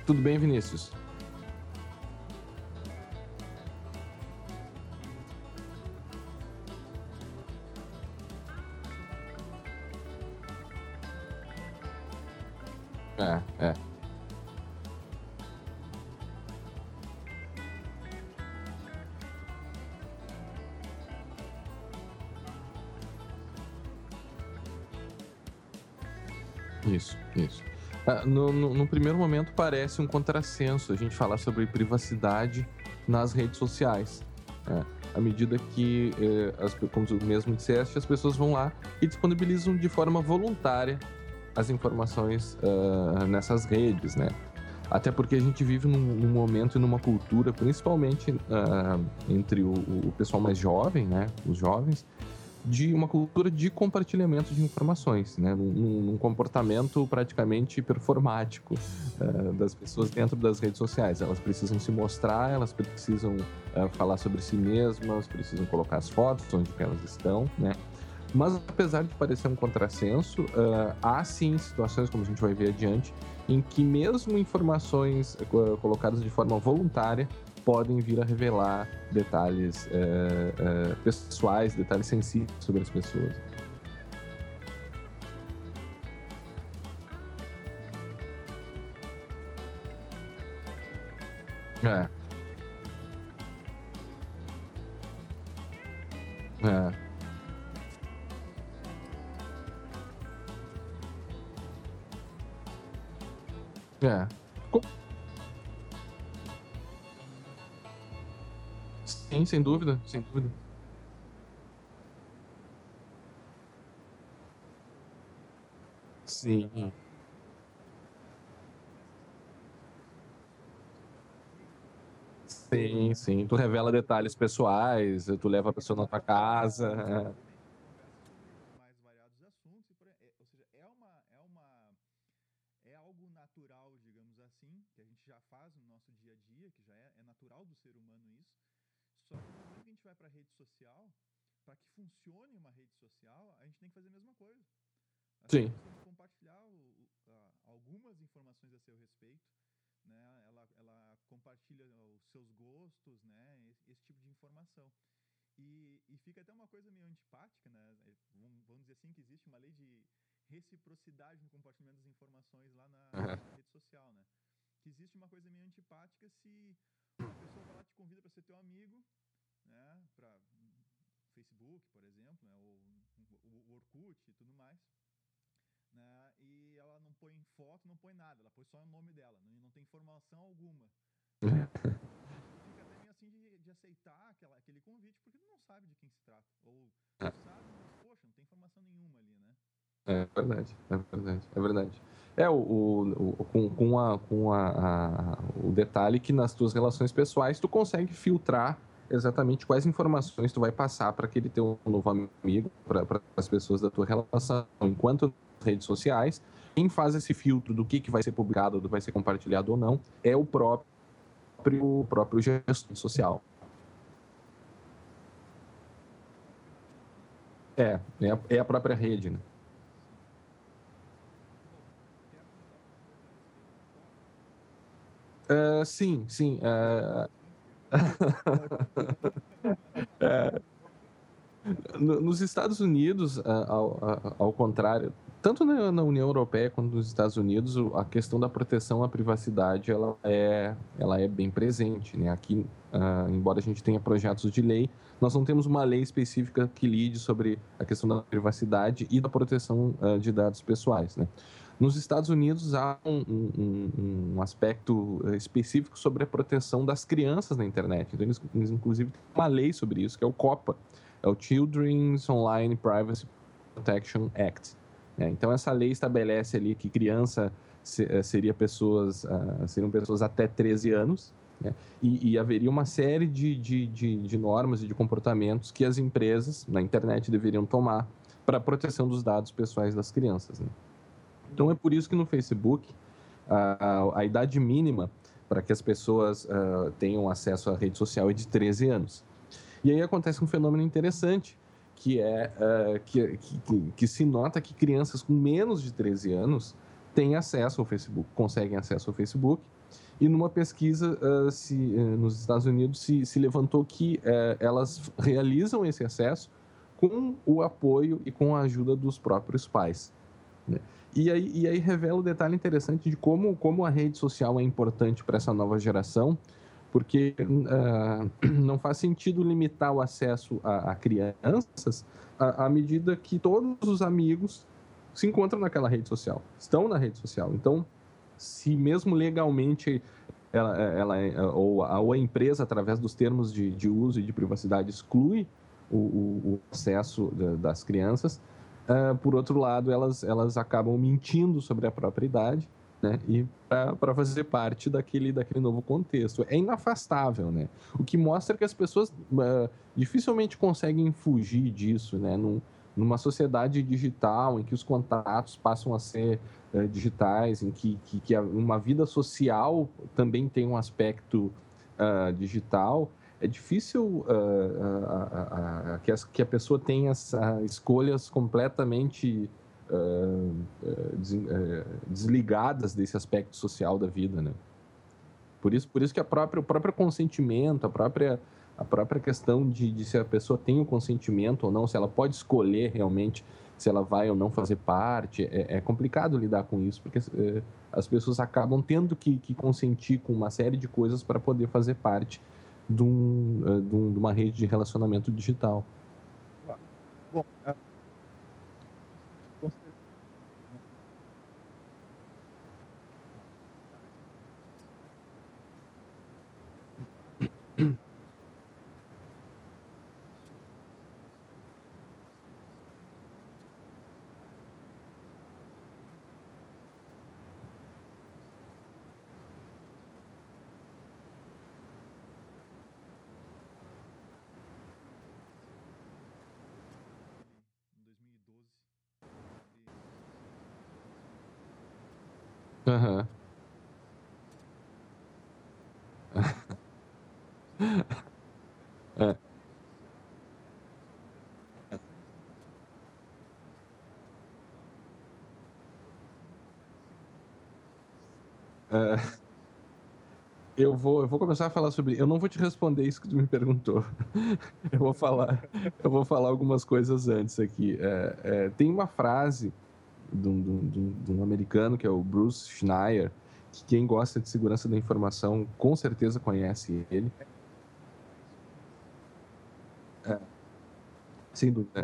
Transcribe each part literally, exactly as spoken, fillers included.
Tudo bem, Vinícius? É, é. Isso, isso. Ah, no, no, no primeiro momento parece um contrassenso a gente falar sobre privacidade nas redes sociais. Né? À medida que, eh, as, como tu mesmo disseste, as pessoas vão lá e disponibilizam de forma voluntária as informações uh, nessas redes, né? Até porque a gente vive num, num momento e numa cultura, principalmente uh, entre o, o pessoal mais jovem, né? Os jovens, de uma cultura de compartilhamento de informações, né? Num, num comportamento praticamente performático uh, das pessoas dentro das redes sociais. Elas precisam se mostrar, elas precisam uh, falar sobre si mesmas, precisam colocar as fotos onde elas estão, né? Mas apesar de parecer um contrassenso, uh, há sim situações, como a gente vai ver adiante, em que mesmo informações uh, colocadas de forma voluntária podem vir a revelar detalhes uh, uh, pessoais, detalhes sensíveis sobre as pessoas. É, é, é. Co- Sim, sem dúvida, sem dúvida. Sim, sim, sim. Tu revela detalhes pessoais, tu leva a pessoa na tua casa. Exatamente. Conversa sobre os mais variados assuntos, e por, é, ou seja, é uma, é uma, é algo natural, digamos assim, que a gente já faz no nosso dia a dia, que já é, é natural do ser humano isso. Só que no momento que a gente vai para a rede social, para que funcione uma rede social, a gente tem que fazer a mesma coisa. As Sim. pessoas têm que compartilhar o, o, a, algumas informações a seu respeito, né? Ela, ela compartilha os seus gostos, né? Esse, esse tipo de informação. E, e fica até uma coisa meio antipática, né? Vamos dizer assim, que existe uma lei de reciprocidade no compartilhamento das informações lá na, Aham. na rede social, né? Que existe uma coisa meio antipática se uma pessoa vai lá te convida para ser teu amigo, né? Para Facebook, por exemplo, né? Ou o Orkut e tudo mais, né? E ela não põe foto, não põe nada, ela põe só o nome dela, não, não tem informação alguma, né? E tu fica até meio assim de, de aceitar aquela, aquele convite, porque tu não sabe de quem se trata. Ou tu sabe, mas, poxa, não tem informação nenhuma ali, né? É verdade, é verdade, é verdade. É, o, o, o- com, com, a, com a, a- o detalhe que nas tuas relações pessoais tu consegue filtrar exatamente quais informações tu vai passar para aquele teu novo amigo, para as pessoas da tua relação. Enquanto nas redes sociais, quem faz esse filtro do que, que vai ser publicado, do que vai ser compartilhado ou não, é o próprio, o próprio gestor social. É, é a, é a própria rede, né? Sim. Bom, quer comentar alguma coisa a respeito do tópico? Uh, sim, sim. Uh, nos Estados Unidos, ao, ao contrário, tanto na, na União Europeia quanto nos Estados Unidos, a questão da proteção à privacidade ela é, ela é bem presente. Né? Aqui, uh, embora a gente tenha projetos de lei, nós não temos uma lei específica que lide sobre a questão da privacidade e da proteção uh, de dados pessoais. Né? Nos Estados Unidos, há um, um, um aspecto específico sobre a proteção das crianças na internet. Então, eles, eles inclusive, têm uma lei sobre isso, que é o COPPA, é o Children's Online Privacy Protection Act. Né? Então, essa lei estabelece ali que criança seria pessoas, uh, seriam pessoas até treze anos, né? e, e haveria uma série de, de, de, de normas e de comportamentos que as empresas na internet deveriam tomar para a proteção dos dados pessoais das crianças. Né? Então, é por isso que no Facebook, a, a idade mínima para que as pessoas uh, tenham acesso à rede social é de treze anos. E aí acontece um fenômeno interessante, que é uh, que, que, que se nota que crianças com menos de treze anos têm acesso ao Facebook, conseguem acesso ao Facebook, e numa pesquisa uh, se, uh, nos Estados Unidos se, se levantou que uh, elas realizam esse acesso com o apoio e com a ajuda dos próprios pais, né? E aí, e aí revela um detalhe interessante de como, como a rede social é importante para essa nova geração, porque uh, não faz sentido limitar o acesso a, a crianças à, à medida que todos os amigos se encontram naquela rede social, estão na rede social. Então, se mesmo legalmente ela, ela ou, a, ou a empresa, através dos termos de, de uso e de privacidade, exclui o, o, o acesso de, das crianças, uh, por outro lado, elas, elas acabam mentindo sobre a própria idade, né? E para fazer parte daquele, daquele novo contexto. É inafastável, né? O que mostra que as pessoas uh, dificilmente conseguem fugir disso, né? Num, numa sociedade digital, em que os contatos passam a ser uh, digitais, em que, que, que uma vida social também tem um aspecto uh, digital, é difícil uh, uh, uh, uh, que, as, que a pessoa tenha uh, escolhas completamente uh, uh, des, uh, desligadas desse aspecto social da vida, né? Por isso, por isso que a própria, o próprio consentimento, a própria, a própria questão de, de se a pessoa tem o consentimento ou não, se ela pode escolher realmente se ela vai ou não fazer parte, é, é complicado lidar com isso, porque é, as pessoas acabam tendo que, que consentir com uma série de coisas para poder fazer parte de, um, de, um, de uma rede de relacionamento digital. Bom, é... Aham. É. É. Eu vou, eu vou começar a falar sobre... Eu não vou te responder isso que tu me perguntou. Eu vou falar, eu vou falar algumas coisas antes aqui. É, é, tem uma frase de um, de, um, de um americano, que é o Bruce Schneier, que quem gosta de segurança da informação com certeza conhece ele. É, sem dúvida.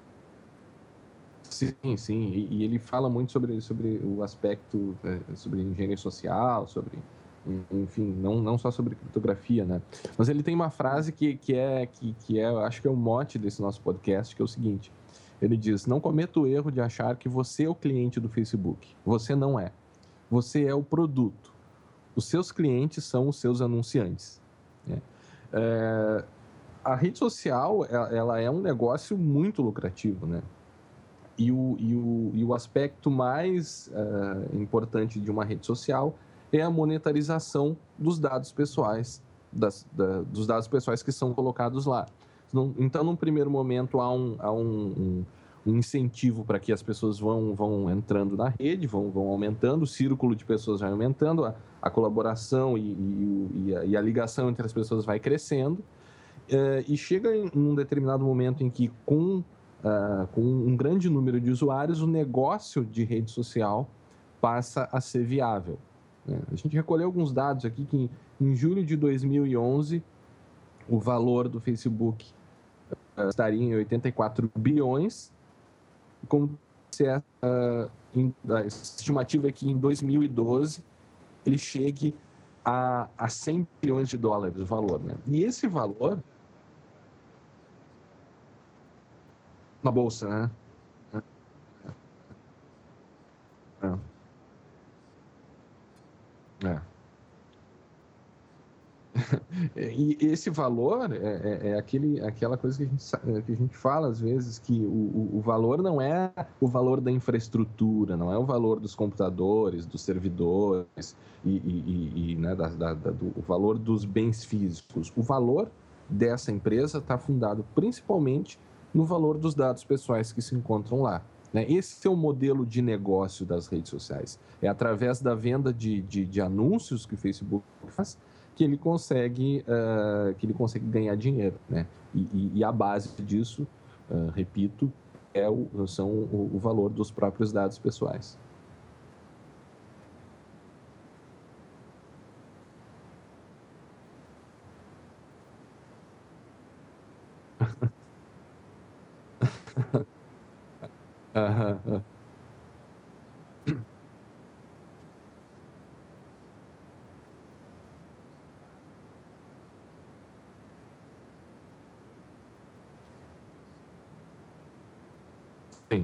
Sim, sim. E, e ele fala muito sobre, sobre o aspecto, é, sobre engenharia social, sobre... enfim, não, não só sobre criptografia, né? Mas ele tem uma frase que, que, é, que, que é, eu acho que é o mote desse nosso podcast, que é o seguinte: ele diz, não cometa o erro de achar que você é o cliente do Facebook. Você não é. Você é o produto. Os seus clientes são os seus anunciantes, né? É, a rede social, ela é um negócio muito lucrativo, né? E o, e o, e o aspecto mais uh, importante de uma rede social é a monetarização dos dados pessoais, das, da, dos dados pessoais que são colocados lá. Então, num primeiro momento, há um, há um, um, um incentivo para que as pessoas vão, vão entrando na rede, vão, vão aumentando, o círculo de pessoas vai aumentando, a, a colaboração e, e, e, a, e a ligação entre as pessoas vai crescendo, uh, e chega em um determinado momento em que, com Uh, com um grande número de usuários, o negócio de rede social passa a ser viável, né? A gente recolheu alguns dados aqui que em, em julho de dois mil e onze o valor do Facebook uh, estaria em oitenta e quatro bilhões, como se é, uh, em, a estimativa é que em dois mil e doze ele chegue a, a cem bilhões de dólares o valor, né? E esse valor na bolsa, né? É. É. E esse valor é, é, é aquele, aquela coisa que a, gente, que a gente fala às vezes, que o, o valor não é o valor da infraestrutura, não é o valor dos computadores, dos servidores, e, e, e né, da, da, da, do, o valor dos bens físicos. O valor dessa empresa está fundado principalmente no valor dos dados pessoais que se encontram lá. né? Esse é o modelo de negócio das redes sociais. É através da venda de, de, de anúncios que o Facebook faz que ele consegue, uh, que ele consegue ganhar dinheiro, né? E, e, e a base disso, uh, repito, é o, são o, o valor dos próprios dados pessoais. Aham. Sim.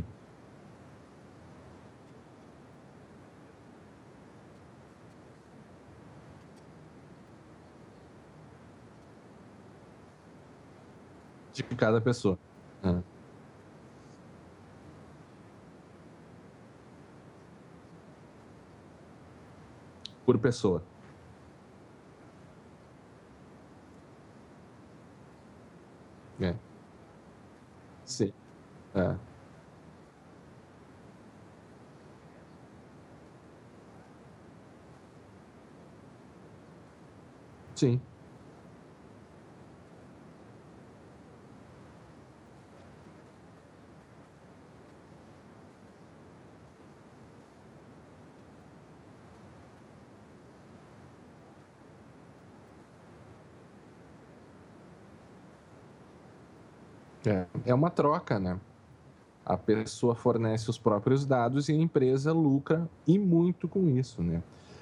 De cada pessoa. Ah. Por pessoa. É. Sim. É. Sim. É. É uma troca, né? A pessoa fornece os próprios dados e a empresa lucra e muito com isso, né?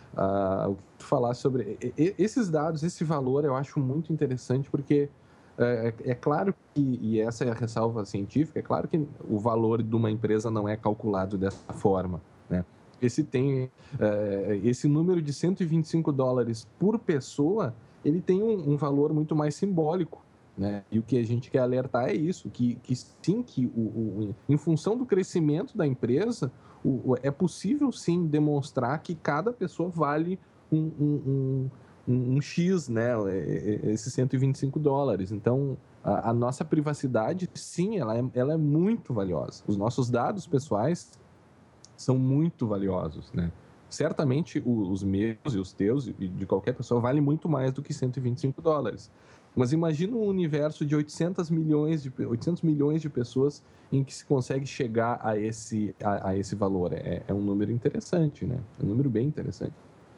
Ah, o que tu falar sobre esses dados, esse valor, eu acho muito interessante porque é, é, claro que, e essa é a ressalva científica, é claro que o valor de uma empresa não é calculado dessa forma, né? Esse tem é, esse número de cento e vinte e cinco dólares por pessoa, ele tem um, um valor muito mais simbólico, né? E o que a gente quer alertar é isso, que, que sim, que o, o, em função do crescimento da empresa, o, é possível sim demonstrar que cada pessoa vale um, um, um, um X, né? Esses cento e vinte e cinco dólares. Então, a, a nossa privacidade, sim, ela é, ela é muito valiosa. Os nossos dados pessoais são muito valiosos, né? Certamente os meus e os teus e de qualquer pessoa vale muito mais do que cento e vinte e cinco dólares. Mas imagina um universo de oitocentos milhões de, oitocentos milhões de pessoas em que se consegue chegar a esse, a, a esse valor. É, é um número interessante, né? É um número bem interessante.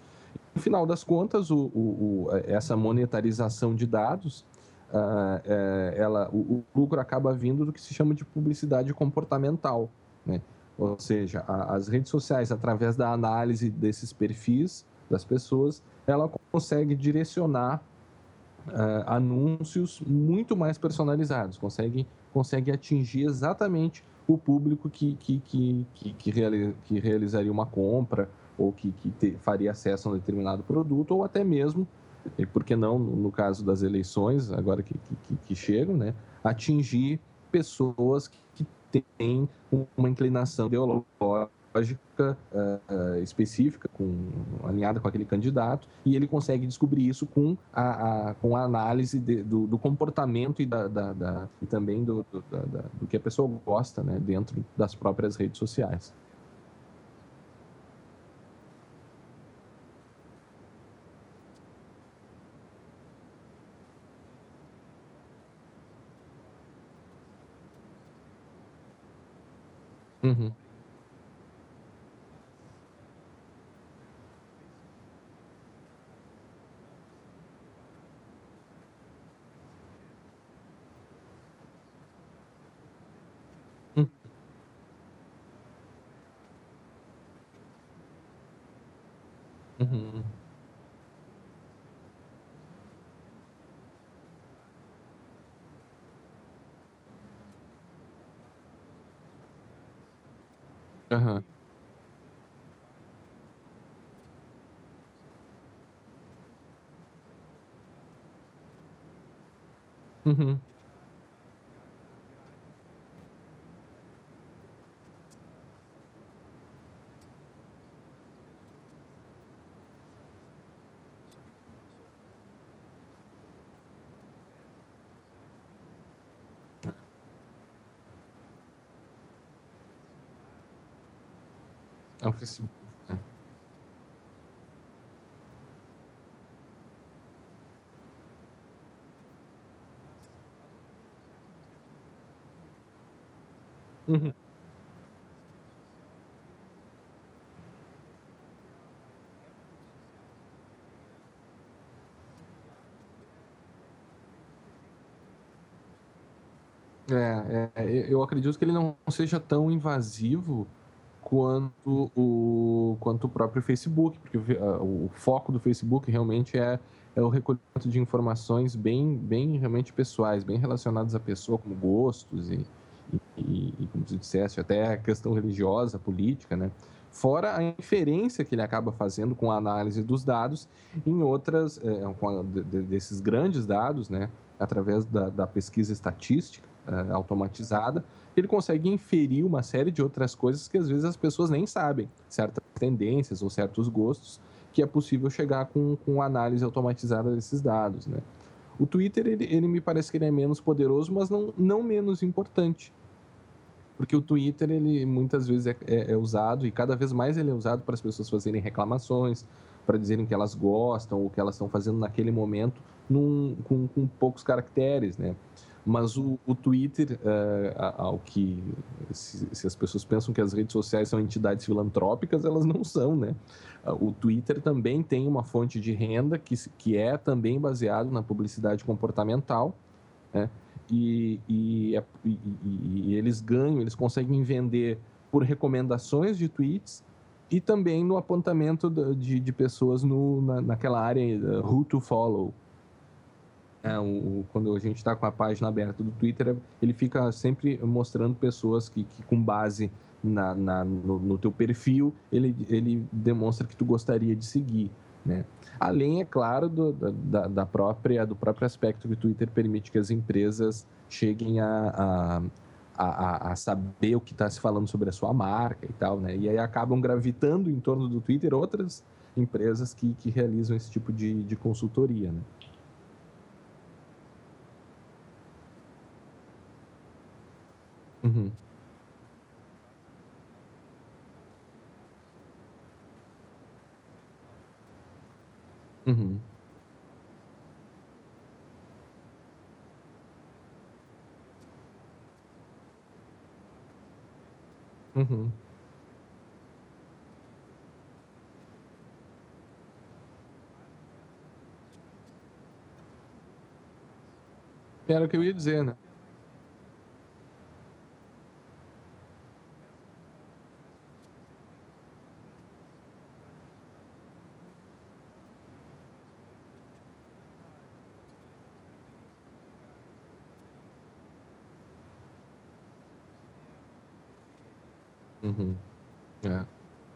No final das contas, o, o, o, essa monetarização de dados, uh, é, ela, o, o lucro acaba vindo do que se chama de publicidade comportamental, né? Ou seja, a, as redes sociais, através da análise desses perfis das pessoas, ela consegue direcionar uh, anúncios muito mais personalizados, consegue, consegue atingir exatamente o público que, que, que, que, que, reali, que realizaria uma compra ou que, que te, faria acesso a um determinado produto, ou até mesmo, e por que não, no caso das eleições, agora que, que, que chegam, né, atingir pessoas que, que têm uma inclinação ideológica uh, específica, com, alinhada com aquele candidato, e ele consegue descobrir isso com a, a com a análise de, do, do comportamento e, da, da, da e também do, do, da, do que a pessoa gosta, né, dentro das próprias redes sociais. Uhum. Uhum. Uhum. Uhum. É o Facebook. É. Uhum. É, é, eu acredito que ele não seja tão invasivo quanto o, quanto o próprio Facebook, porque o, o foco do Facebook realmente é, é o recolhimento de informações bem, bem realmente pessoais, bem relacionadas à pessoa, como gostos e, e, e como tu disseste, até a questão religiosa, política, né? Fora a inferência que ele acaba fazendo com a análise dos dados em outras, é, com a, de, desses grandes dados, né? Através da, da pesquisa estatística é, automatizada, ele consegue inferir uma série de outras coisas que às vezes as pessoas nem sabem, certas tendências ou certos gostos, que é possível chegar com, com análise automatizada desses dados, né? O Twitter, ele, ele me parece que ele é menos poderoso, mas não, não menos importante. Porque o Twitter, ele muitas vezes é, é, é usado, e cada vez mais ele é usado para as pessoas fazerem reclamações, para dizerem que elas gostam, ou que elas estão fazendo naquele momento, num, com, com poucos caracteres, né? Mas o, o Twitter, é, ao que se, se, as pessoas pensam que as redes sociais são entidades filantrópicas, elas não são, né? O Twitter também tem uma fonte de renda que, que é também baseado na publicidade comportamental, né? E, e, e, e, eles ganham, eles conseguem vender por recomendações de tweets e também no apontamento de, de pessoas no, na, naquela área uh, who to follow. É, o, quando a gente está com a página aberta do Twitter, ele fica sempre mostrando pessoas que, que com base na, na no, no teu perfil, ele, ele demonstra que tu gostaria de seguir, né? Além, é claro, do, da, da própria, do próprio aspecto que o Twitter permite que as empresas cheguem a, a, a, a saber o que está se falando sobre a sua marca e tal, né? E aí acabam gravitando em torno do Twitter outras empresas que, que realizam esse tipo de, de consultoria, né? Uhum. Uhum. Uhum. Era o que eu ia dizer, né? Uhum. É.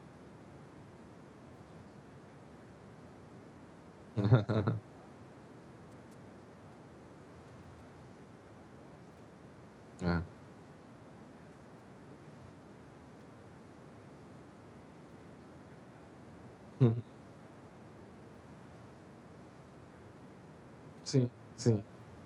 É. Uhum. Sim, sim,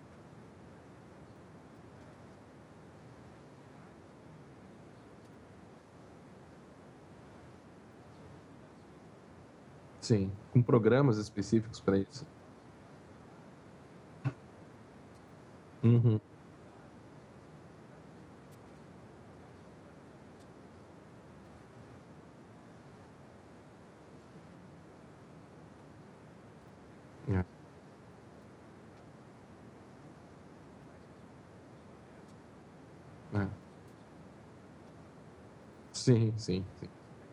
sim. Com programas específicos para isso. Uhum. É. É. Sim, sim, sim.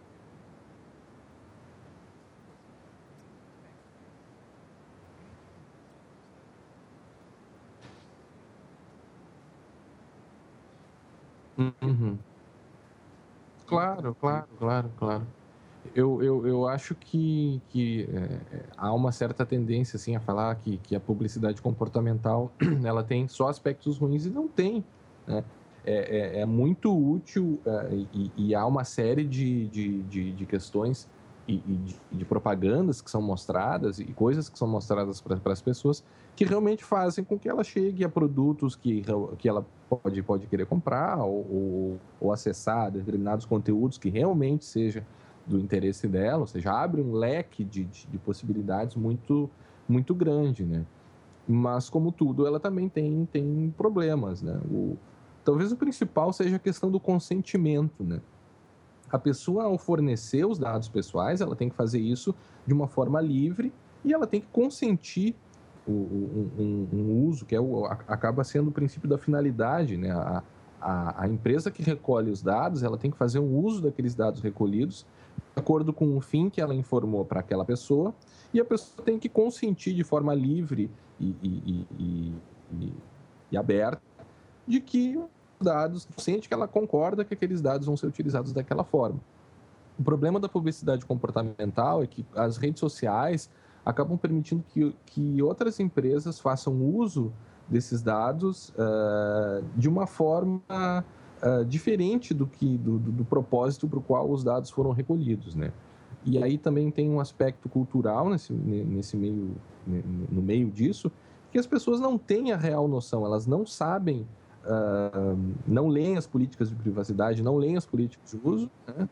Uhum. Claro, claro, claro, claro. Eu, eu, eu acho que, que é, há uma certa tendência assim, a falar que, que a publicidade comportamental ela tem só aspectos ruins e não tem, né? É, é, é muito útil é, e, e há uma série de, de, de, de questões e, e de, de propagandas que são mostradas e coisas que são mostradas para as pessoas que realmente fazem com que ela chegue a produtos que, que ela pode, pode querer comprar ou, ou, ou acessar determinados conteúdos que realmente seja do interesse dela, ou seja, abre um leque de, de, de possibilidades muito, muito grande, né? Mas, como tudo, ela também tem, tem problemas, né? O, talvez o principal seja a questão do consentimento, né? A pessoa, ao fornecer os dados pessoais, ela tem que fazer isso de uma forma livre e ela tem que consentir o, um, um, um uso, que é o, acaba sendo o princípio da finalidade, né? A, a, a empresa que recolhe os dados, ela tem que fazer um uso daqueles dados recolhidos de acordo com o fim que ela informou para aquela pessoa, e a pessoa tem que consentir de forma livre e, e, e, e, e aberta de que os dados, sente que ela concorda que aqueles dados vão ser utilizados daquela forma. O problema da publicidade comportamental é que as redes sociais acabam permitindo que, que outras empresas façam uso desses dados uh, de uma forma uh, diferente do, que, do, do, do propósito para o qual os dados foram recolhidos, né? E aí também tem um aspecto cultural nesse, nesse meio, no meio disso, que as pessoas não têm a real noção, elas não sabem, uh, não leem as políticas de privacidade, não leem as políticas de uso, né?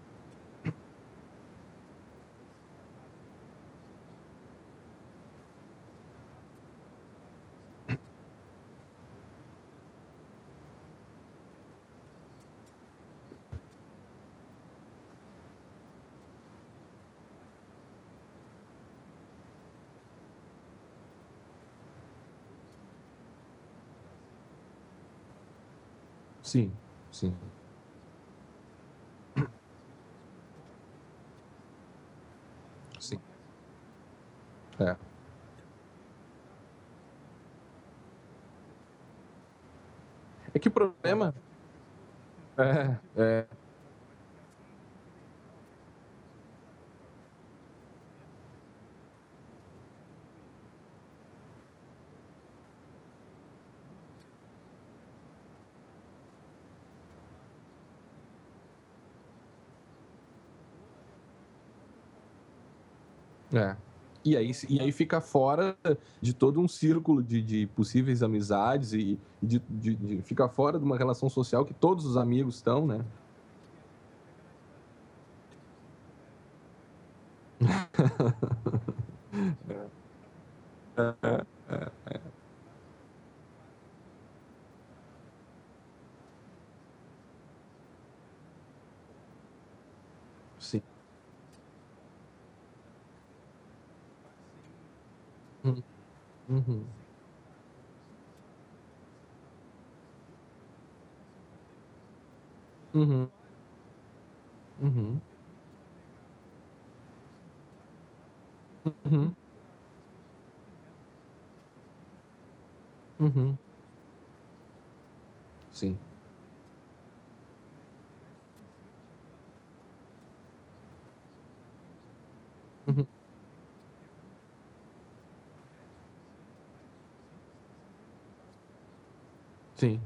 Sim, sim. Sim. É. É que o problema... É, é. É. E aí, e aí fica fora de todo um círculo de, de possíveis amizades e de, de, de, fica fora de uma relação social que todos os amigos estão, né? é, é, é. Sim. Uhum. Uhum. Uhum. Uhum. Uhum. Sim. Uhum. Sim.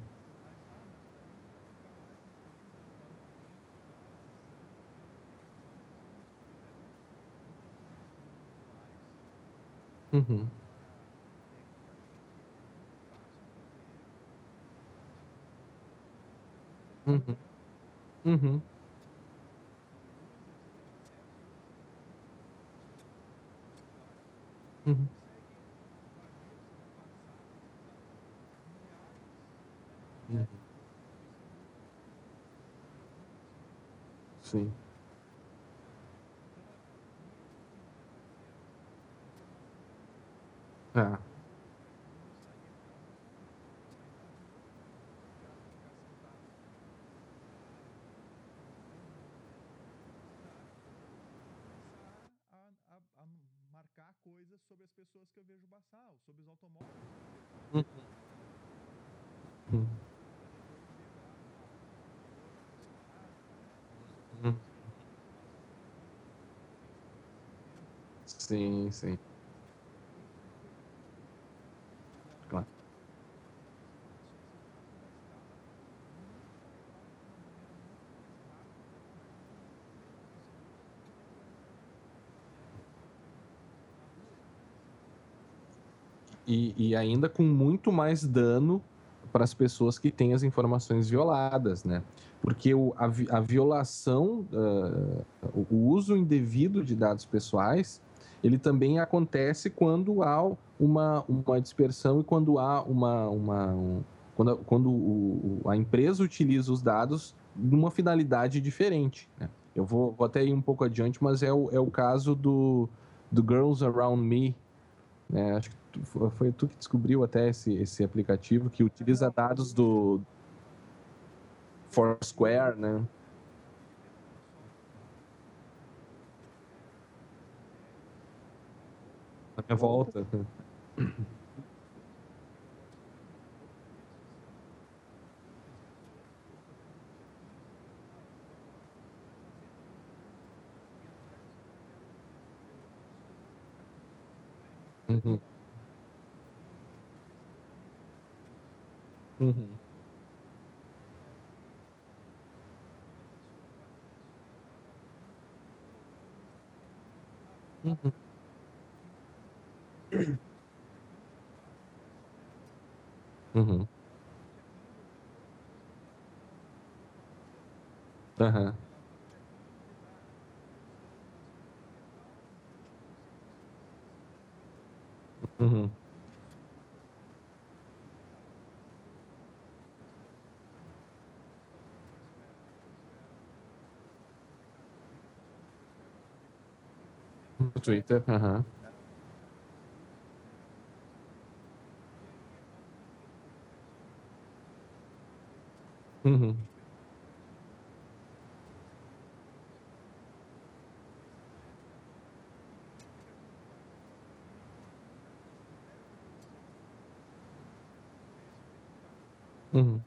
Uhum. Uhum. Uhum. Uhum. Uhum. Sim. É. A, a, a marcar coisas sobre as pessoas que eu vejo passar, sobre os automóveis. Uhum. Uhum. Uhum. Sim, sim. Claro. E, e ainda com muito mais dano para as pessoas que têm as informações violadas, né? porque o, a, a violação, uh, o uso indevido de dados pessoais, ele também acontece quando há uma, uma dispersão e quando há uma... uma um, quando quando o, a empresa utiliza os dados numa finalidade diferente, né? Eu vou, vou até ir um pouco adiante, mas é o, é o caso do, do Girls Around Me, né? Acho que tu, foi tu que descobriu até esse, esse aplicativo que utiliza dados do Foursquare, né? Na minha volta. Uhum. Uhum. Uhum. Uhum. Aham. Uhum. No Twitter, aham. Uhum. Uhum.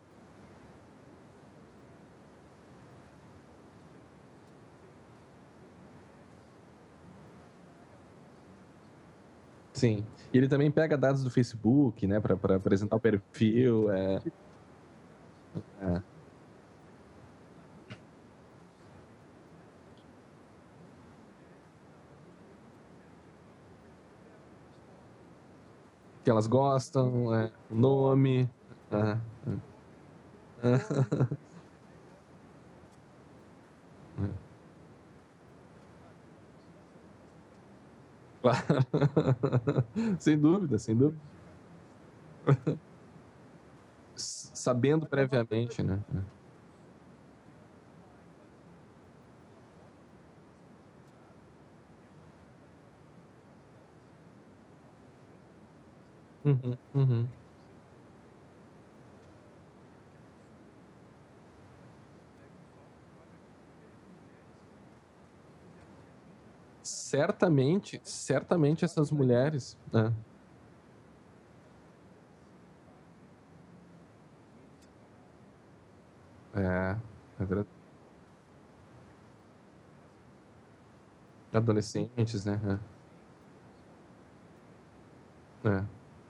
Sim. E ele também pega dados do Facebook, né, para apresentar o perfil. É, é. Que elas gostam, é, o nome. É, é. Claro. Sem dúvida, sem dúvida. Sabendo previamente, né? Uhum, uhum. Certamente, certamente essas mulheres. É, é, é verdade. Adolescentes, né? É, é.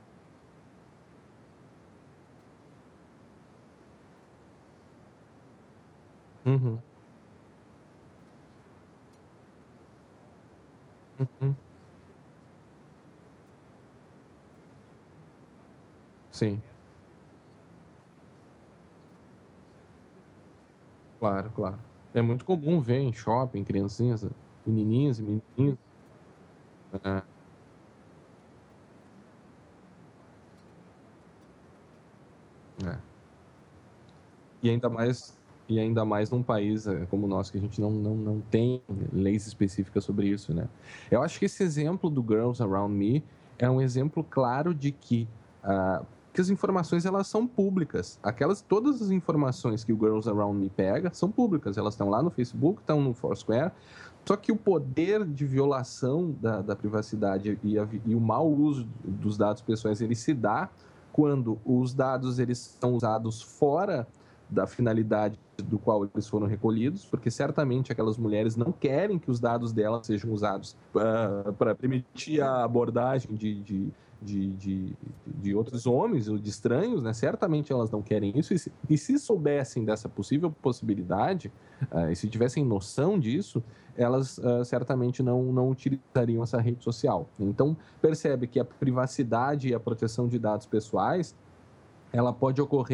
Uhum, uhum. Sim, claro, claro. É muito comum ver em shopping criancinhas, menininhas e menininhos. É, é. E ainda mais, e ainda mais num país é, como o nosso, que a gente não, não, não tem leis específicas sobre isso, né? Eu acho que esse exemplo do Girls Around Me é um exemplo claro de que, uh, que as informações elas são públicas. Aquelas, todas as informações que o Girls Around Me pega são públicas. Elas estão lá no Facebook, estão no Foursquare. Só que o poder de violação da, da privacidade e, a, e o mau uso dos dados pessoais ele se dá quando os dados eles são usados fora da finalidade do qual eles foram recolhidos, porque certamente aquelas mulheres não querem que os dados delas sejam usados uh, para permitir a abordagem de, de, de, de, de outros homens ou de estranhos, né? Certamente elas não querem isso, e se, e se soubessem dessa possível possibilidade, uh, e se tivessem noção disso, elas uh, certamente não, não utilizariam essa rede social. Então, percebe que a privacidade e a proteção de dados pessoais ela pode ocorrer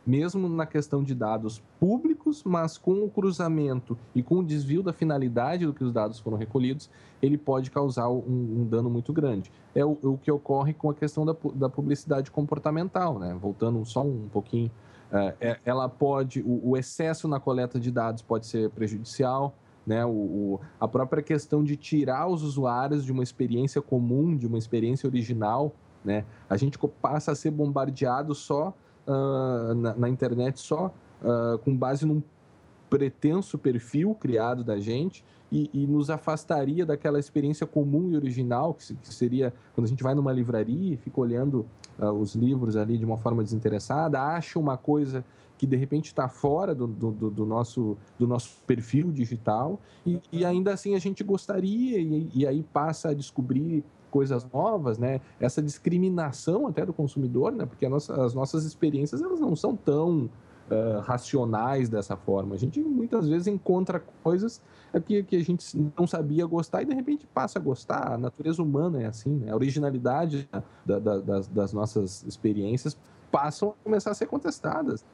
mesmo na questão de dados públicos, mas com o cruzamento e com o desvio da finalidade do que os dados foram recolhidos, ele pode causar um, um dano muito grande. É o, o que ocorre com a questão da, da publicidade comportamental, né? Voltando só um pouquinho, é, ela pode, o, o excesso na coleta de dados pode ser prejudicial, né? O, o, a própria questão de tirar os usuários de uma experiência comum, de uma experiência original, né? A gente passa a ser bombardeado só uh, na, na internet, só uh, com base num pretenso perfil criado da gente e, e nos afastaria daquela experiência comum e original, que, que seria quando a gente vai numa livraria e fica olhando uh, os livros ali de uma forma desinteressada, acha uma coisa que de repente está fora do, do, do, nosso, do nosso perfil digital e, e ainda assim a gente gostaria e, e aí passa a descobrir coisas novas, né? Essa discriminação até do consumidor, né? Porque a nossa, as nossas experiências elas não são tão uh, racionais dessa forma. A gente muitas vezes encontra coisas que, que a gente não sabia gostar e de repente passa a gostar. A natureza humana é assim, né? A originalidade da, da, das, das nossas experiências passam a começar a ser contestadas.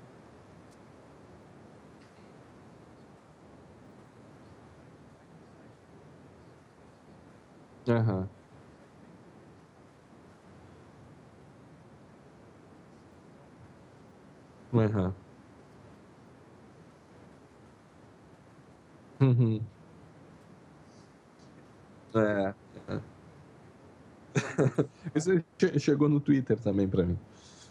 Aham. Aham. Uhum. É. é. Isso chegou no Twitter também para mim.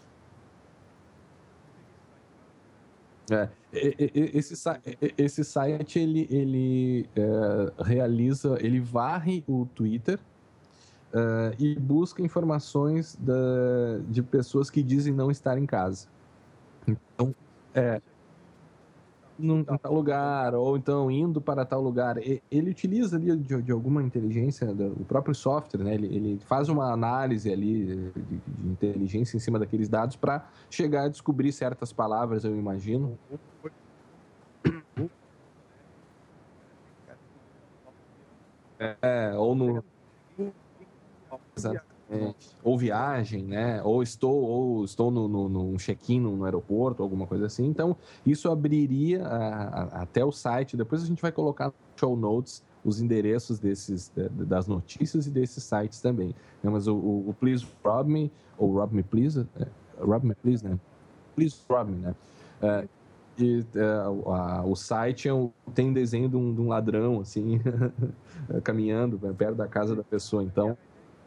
É, esse, esse site ele, ele é, realiza, ele varre o Twitter uh, e busca informações da, de pessoas que dizem não estar em casa. Então, é, num, em tal lugar, ou então indo para tal lugar. Ele utiliza ali de, de alguma inteligência, do próprio software, né? Ele, ele faz uma análise ali de, de inteligência em cima daqueles dados para chegar a descobrir certas palavras, eu imagino. É, ou no... Exatamente. Ou viagem, né? Ou estou, ou estou no, no, no check-in no, no aeroporto, alguma coisa assim. Então, isso abriria a, a, até o site. Depois a gente vai colocar no show notes os endereços desses, das notícias e desses sites também. Mas o, o, o Please Rob Me, ou Rob Me Please, é, Rob Me Please, né? Please Rob Me, né? É, e uh, a, o site é um, tem desenho de um, de um ladrão, assim, caminhando perto da casa da pessoa. Então,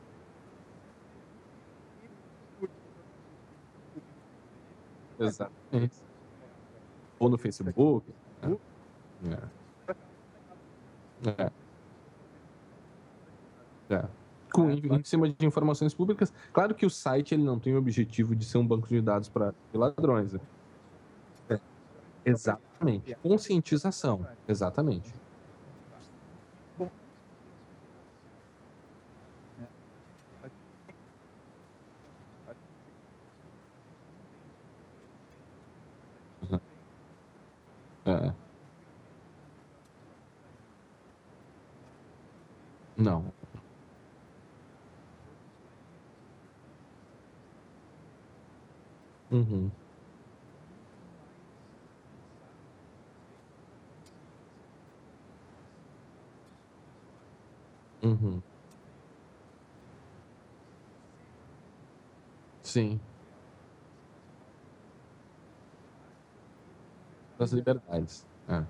exatamente. Ou no Facebook. É. É. É. Com, em cima de informações públicas. Claro que o site ele não tem o objetivo de ser um banco de dados para ladrões. Né? É. Exatamente. Conscientização. Exatamente. Uhum. É. Não. Uhum. Uhum. Sim. Das liberdades. É.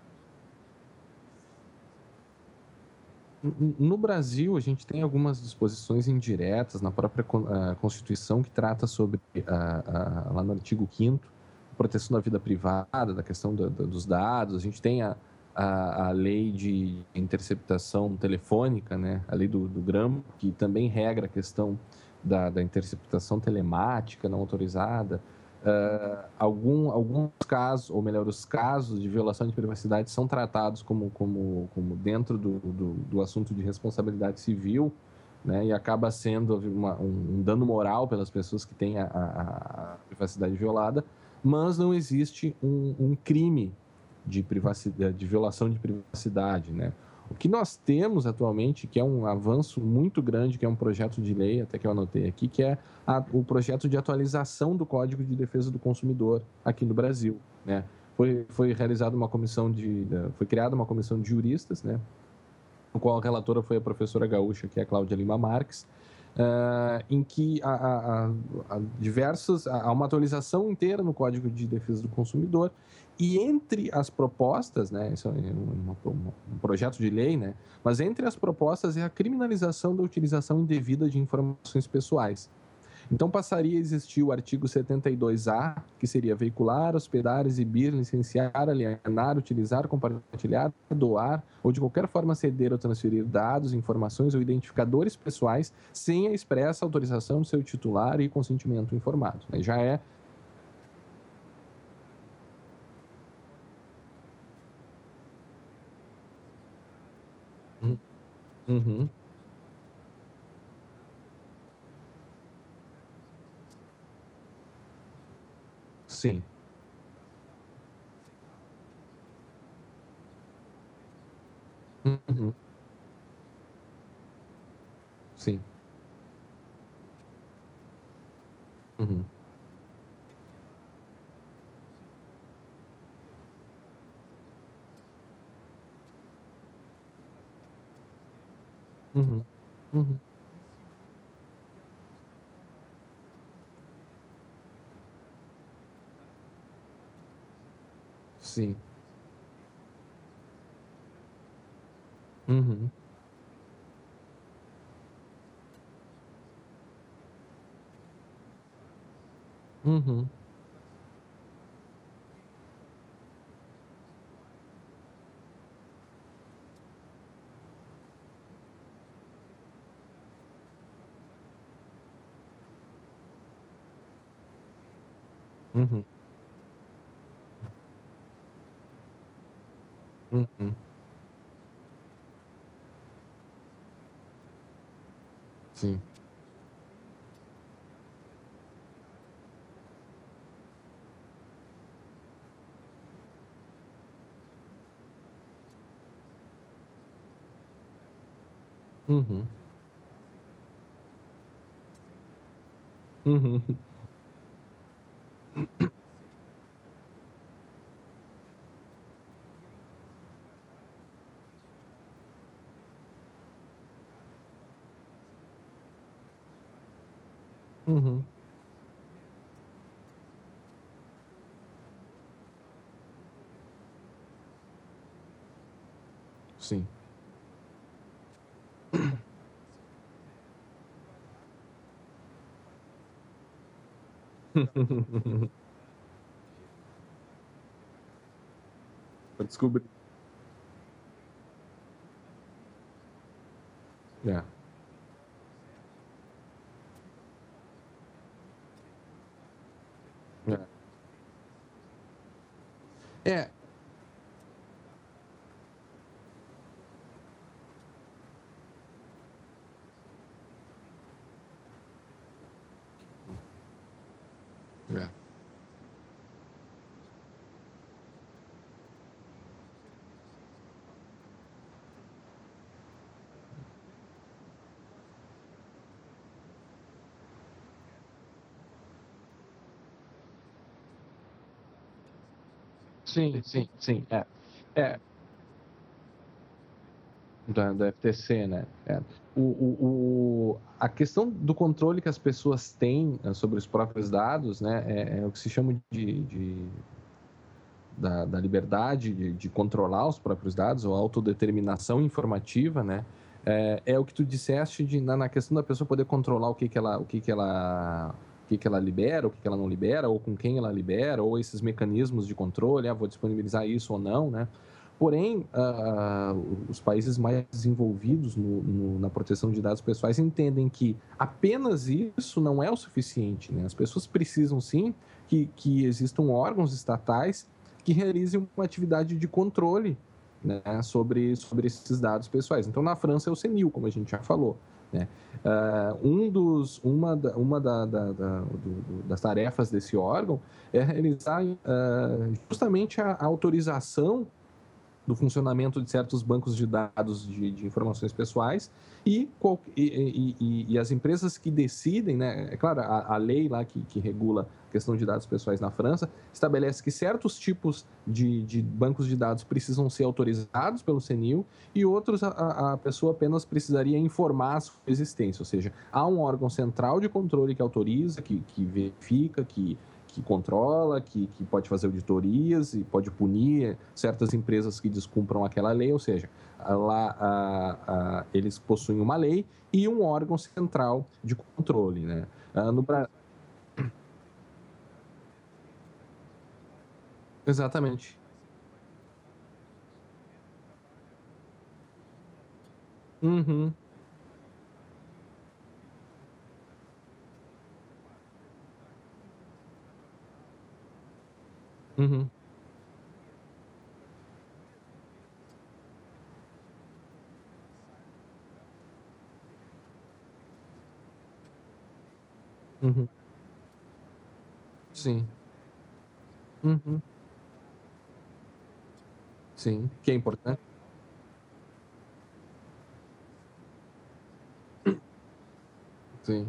No Brasil, a gente tem algumas disposições indiretas na própria Constituição que trata sobre, a, a, lá no artigo quinto, a proteção da vida privada, da questão do, do, dos dados. A gente tem a, a, a lei de interceptação telefônica, né? A lei do, do gramo, que também regra a questão da, da interceptação telemática não autorizada. Uh, algum, alguns casos, ou melhor, os casos de violação de privacidade são tratados como, como, como dentro do, do, do assunto de responsabilidade civil, né, e acaba sendo uma, um, um dano moral pelas pessoas que têm a, a, a privacidade violada, mas não existe um, um crime de, privacidade, de violação de privacidade, né? O que nós temos atualmente, que é um avanço muito grande, que é um projeto de lei, até que eu anotei aqui, que é a, o projeto de atualização do Código de Defesa do Consumidor aqui no Brasil, né? Foi, foi realizada uma comissão de... Foi criada uma comissão de juristas, né? No qual a relatora foi a professora gaúcha, que é a Cláudia Lima Marques, uh, em que há, há, há diversas... Há uma atualização inteira no Código de Defesa do Consumidor, e entre as propostas, né, isso é uma, uma, um projeto de lei, né, mas entre as propostas é a criminalização da utilização indevida de informações pessoais. Então, passaria a existir o artigo setenta e dois A, que seria veicular, hospedar, exibir, licenciar, alienar, utilizar, compartilhar, doar ou de qualquer forma ceder ou transferir dados, informações ou identificadores pessoais sem a expressa autorização do seu titular e consentimento informado. Já é... Uhum. Sim. Uhum. Sim. Uhum. Uhum. Uhum. Sim. Uhum. Uhum. Uhum. Uhum. Sim. Uhum. Uhum. Uhum. Sim. Para descobrir. É. É. É. É. Sim, sim, sim. É. É. Da, da F T C, né? É. O, o, o, a questão do controle que as pessoas têm eh, sobre os próprios dados, né, é, é o que se chama de, de da, da, liberdade de, de controlar os próprios dados, ou autodeterminação informativa, né? É, é o que tu disseste de, na, na questão da pessoa poder controlar o que, que ela, o que, que ela, o que, que ela libera, o que, que ela não libera, ou com quem ela libera, ou esses mecanismos de controle, ah, vou disponibilizar isso ou não, né? Porém, uh, os países mais desenvolvidos no, no, na proteção de dados pessoais entendem que apenas isso não é o suficiente, né? As pessoas precisam, sim, que, que existam órgãos estatais que realizem uma atividade de controle, né, sobre, sobre esses dados pessoais. Então, na França é o CNIL, como a gente já falou. Né? Uh, um dos, uma da, uma da, da, da, do, das tarefas desse órgão é realizar uh, justamente a, a autorização do funcionamento de certos bancos de dados de, de informações pessoais e, e, e, e as empresas que decidem, né, é claro, a, a lei lá que, que regula a questão de dados pessoais na França estabelece que certos tipos de, de bancos de dados precisam ser autorizados pelo CNIL e outros a, a pessoa apenas precisaria informar a sua existência, ou seja, há um órgão central de controle que autoriza, que, que verifica, que que controla, que, que pode fazer auditorias e pode punir certas empresas que descumpram aquela lei, ou seja, lá a, a, eles possuem uma lei e um órgão central de controle, né? No Brasil... Exatamente. Uhum. Uhum. Uhum. Sim. Uhum. Sim, que é importante. Sim.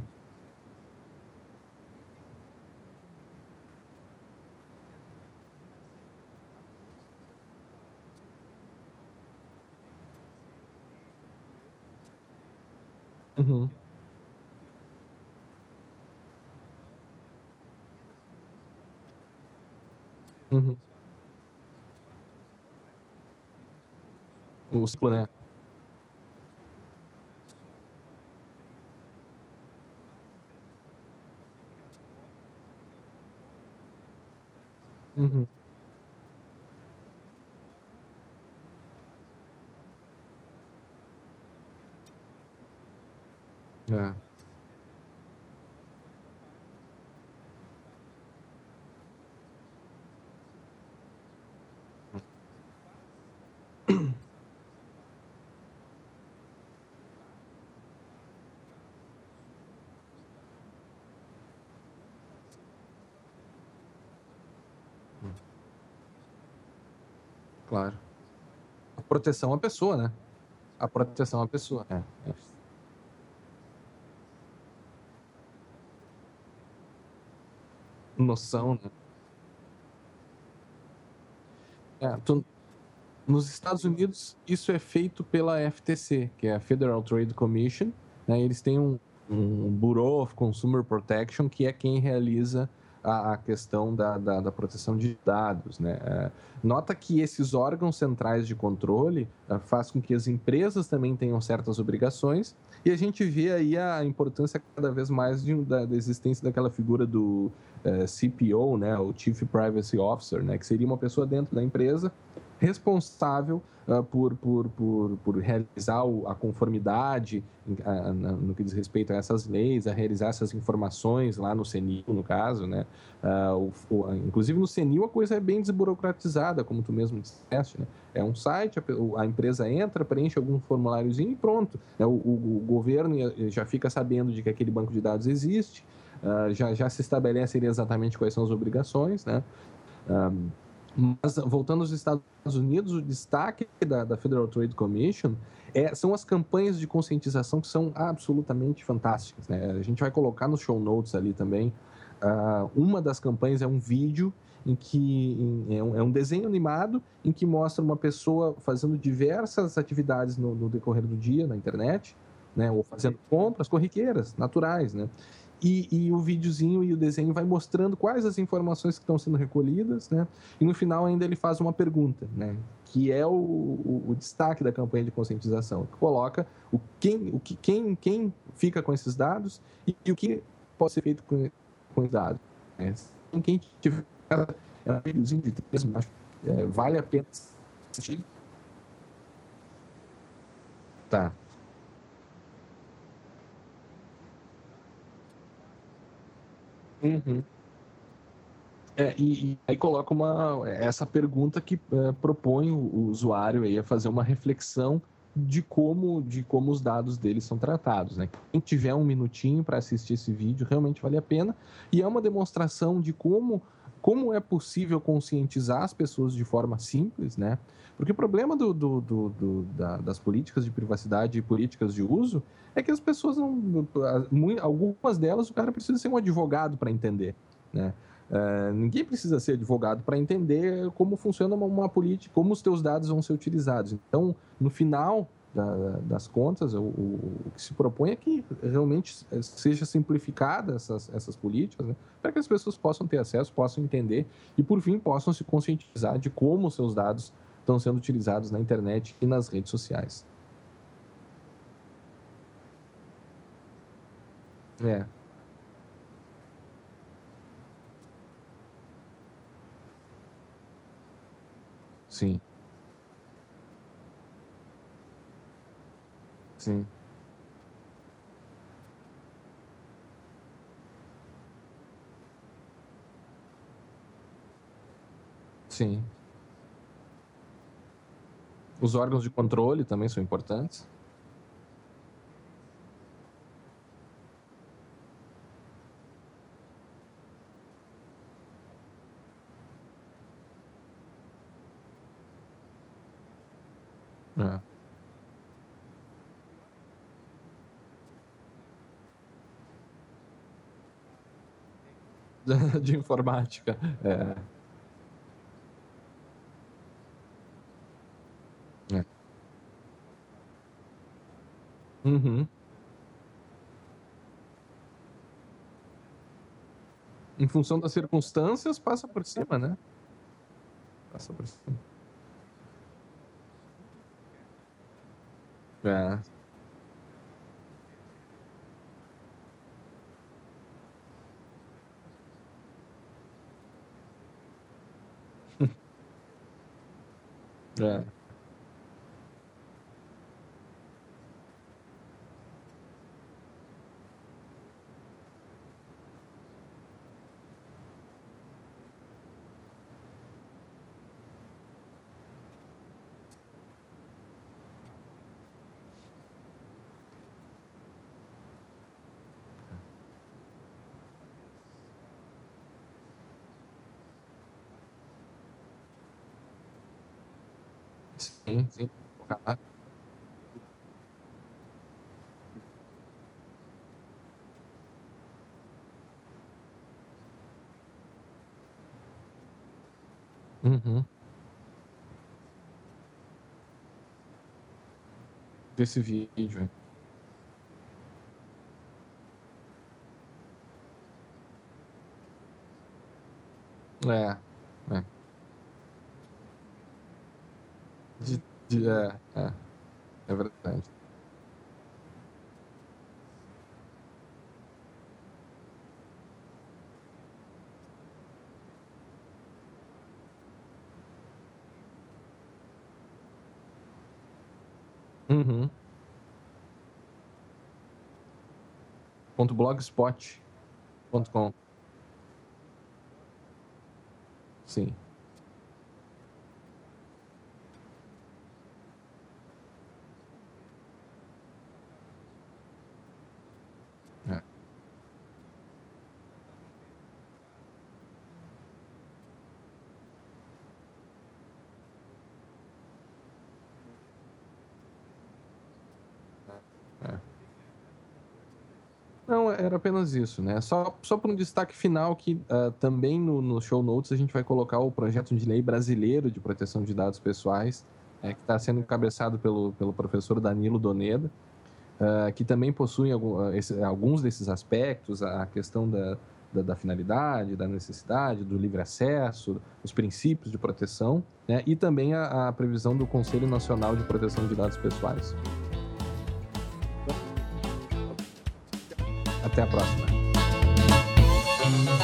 Uhum. Uhum. O ciclo, né? Uhum. É. Claro. A proteção à pessoa, né? A proteção à pessoa. É. É. Noção, né? É, tu, nos Estados Unidos, isso é feito pela F T C, que é a Federal Trade Commission. Né? Eles têm um, um Bureau of Consumer Protection, que é quem realiza a, a questão da, da, da, proteção de dados. Né? É, nota que esses órgãos centrais de controle é, faz com que as empresas também tenham certas obrigações, e a gente vê aí a importância cada vez mais de, da, da existência daquela figura do é, C P O, né? O Chief Privacy Officer, né? Que seria uma pessoa dentro da empresa responsável uh, por, por, por, por realizar o, a conformidade uh, no que diz respeito a essas leis, a realizar essas informações lá no CNIL, no caso, né? Uh, o, o, inclusive no CNIL a coisa é bem desburocratizada, como tu mesmo disseste, né? É um site, a, a empresa entra, preenche algum formuláriozinho e pronto. Né? O, o, o governo já fica sabendo de que aquele banco de dados existe, uh, já, já se estabelece exatamente quais são as obrigações, né? Um, mas, voltando aos Estados Unidos, o destaque da, da Federal Trade Commission é, são as campanhas de conscientização que são absolutamente fantásticas. Né? A gente vai colocar nos show notes ali também. Uh, uma das campanhas é um vídeo em que em, é, um, é um desenho animado em que mostra uma pessoa fazendo diversas atividades no, no decorrer do dia na internet, né? Ou fazendo compras corriqueiras, naturais, né? E, e o videozinho e o desenho vai mostrando quais as informações que estão sendo recolhidas, né? E no final ainda ele faz uma pergunta, né? Que é o, o, o destaque da campanha de conscientização, que coloca o quem, o que, quem, quem fica com esses dados e, e o que pode ser feito com, com os dados. Né? Quem tiver é um videozinho de três minutos, é, vale a pena assistir. Tá. Uhum. É, e, e aí coloca uma, essa pergunta que é, propõe o, o usuário aí a fazer uma reflexão de como, de como os dados deles são tratados. Né? Quem tiver um minutinho para assistir esse vídeo, realmente vale a pena. E é uma demonstração de como como é possível conscientizar as pessoas de forma simples, né? Porque o problema do, do, do, do, da, das políticas de privacidade e políticas de uso é que as pessoas não... Algumas delas o cara precisa ser um advogado para entender, né? Uh, ninguém precisa ser advogado para entender como funciona uma, uma política, como os teus dados vão ser utilizados. Então, no final da, das contas, o, o, o que se propõe é que realmente seja simplificada essas, essas políticas, né, para que as pessoas possam ter acesso, possam entender e, por fim, possam se conscientizar de como os seus dados estão sendo utilizados na internet e nas redes sociais. É. Sim. Sim. Sim. Os órgãos de controle também são importantes. É. De informática. É. É. Uhum. Em função das circunstâncias, passa por cima, né? Passa por cima. É. É. Sim, sim. Ah, uhum. Desse vídeo. É. É. De, de, é, é. É verdade. Uhum. Ponto blogspot ponto com. Sim. É. É. Não, era apenas isso, né? Só, só para um destaque final que uh, também no, no show notes a gente vai colocar o projeto de lei brasileiro de proteção de dados pessoais, é, que está sendo encabeçado pelo, pelo professor Danilo Doneda, uh, que também possui algum, uh, esse, alguns desses aspectos, a questão da, da, da finalidade, da necessidade, do livre acesso, os princípios de proteção, né? E também a, a previsão do Conselho Nacional de Proteção de Dados Pessoais. Até a próxima.